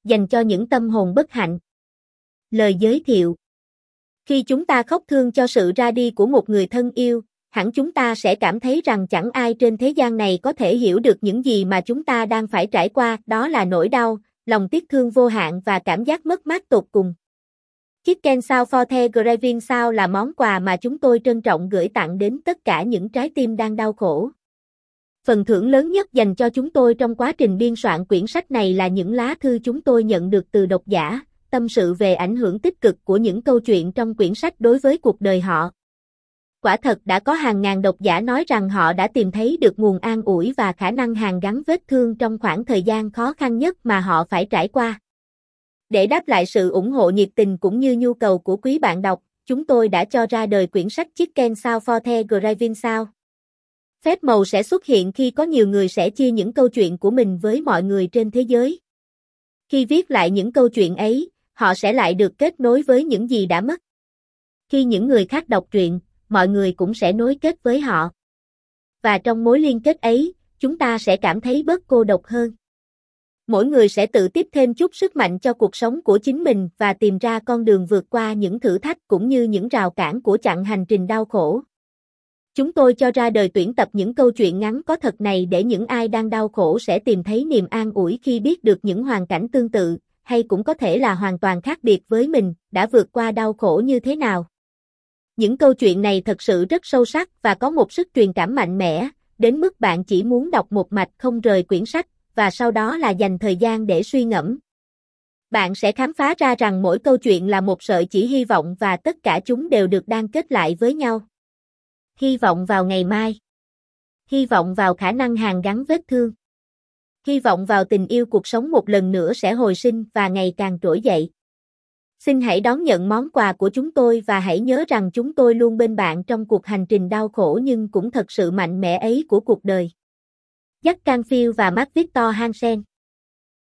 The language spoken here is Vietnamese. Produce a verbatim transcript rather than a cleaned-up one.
dành cho những tâm hồn bất hạnh. Lời giới thiệu. Khi chúng ta khóc thương cho sự ra đi của một người thân yêu, hẳn chúng ta sẽ cảm thấy rằng chẳng ai trên thế gian này có thể hiểu được những gì mà chúng ta đang phải trải qua, đó là nỗi đau, lòng tiếc thương vô hạn và cảm giác mất mát tột cùng. Chicken Sao for the Grieving Sao là món quà mà chúng tôi trân trọng gửi tặng đến tất cả những trái tim đang đau khổ. Phần thưởng lớn nhất dành cho chúng tôi trong quá trình biên soạn quyển sách này là những lá thư chúng tôi nhận được từ độc giả, tâm sự về ảnh hưởng tích cực của những câu chuyện trong quyển sách đối với cuộc đời họ. Quả thật đã có hàng ngàn độc giả nói rằng họ đã tìm thấy được nguồn an ủi và khả năng hàn gắn vết thương trong khoảng thời gian khó khăn nhất mà họ phải trải qua. Để đáp lại sự ủng hộ nhiệt tình cũng như nhu cầu của quý bạn đọc, chúng tôi đã cho ra đời quyển sách Chicken Sao for the Grieving Sao. Phép màu sẽ xuất hiện khi có nhiều người sẽ chia những câu chuyện của mình với mọi người trên thế giới. Khi viết lại những câu chuyện ấy, họ sẽ lại được kết nối với những gì đã mất. Khi những người khác đọc truyện, mọi người cũng sẽ nối kết với họ. Và trong mối liên kết ấy, chúng ta sẽ cảm thấy bớt cô độc hơn. Mỗi người sẽ tự tiếp thêm chút sức mạnh cho cuộc sống của chính mình và tìm ra con đường vượt qua những thử thách cũng như những rào cản của chặng hành trình đau khổ. Chúng tôi cho ra đời tuyển tập những câu chuyện ngắn có thật này để những ai đang đau khổ sẽ tìm thấy niềm an ủi khi biết được những hoàn cảnh tương tự, hay cũng có thể là hoàn toàn khác biệt với mình, đã vượt qua đau khổ như thế nào. Những câu chuyện này thật sự rất sâu sắc và có một sức truyền cảm mạnh mẽ, đến mức bạn chỉ muốn đọc một mạch không rời quyển sách, và sau đó là dành thời gian để suy ngẫm. Bạn sẽ khám phá ra rằng mỗi câu chuyện là một sợi chỉ hy vọng và tất cả chúng đều được đan kết lại với nhau. Hy vọng vào ngày mai. Hy vọng vào khả năng hàn gắn vết thương. Hy vọng vào tình yêu cuộc sống một lần nữa sẽ hồi sinh và ngày càng trỗi dậy. Xin hãy đón nhận món quà của chúng tôi và hãy nhớ rằng chúng tôi luôn bên bạn trong cuộc hành trình đau khổ nhưng cũng thật sự mạnh mẽ ấy của cuộc đời. Jack Canfield và Mark Victor Hansen.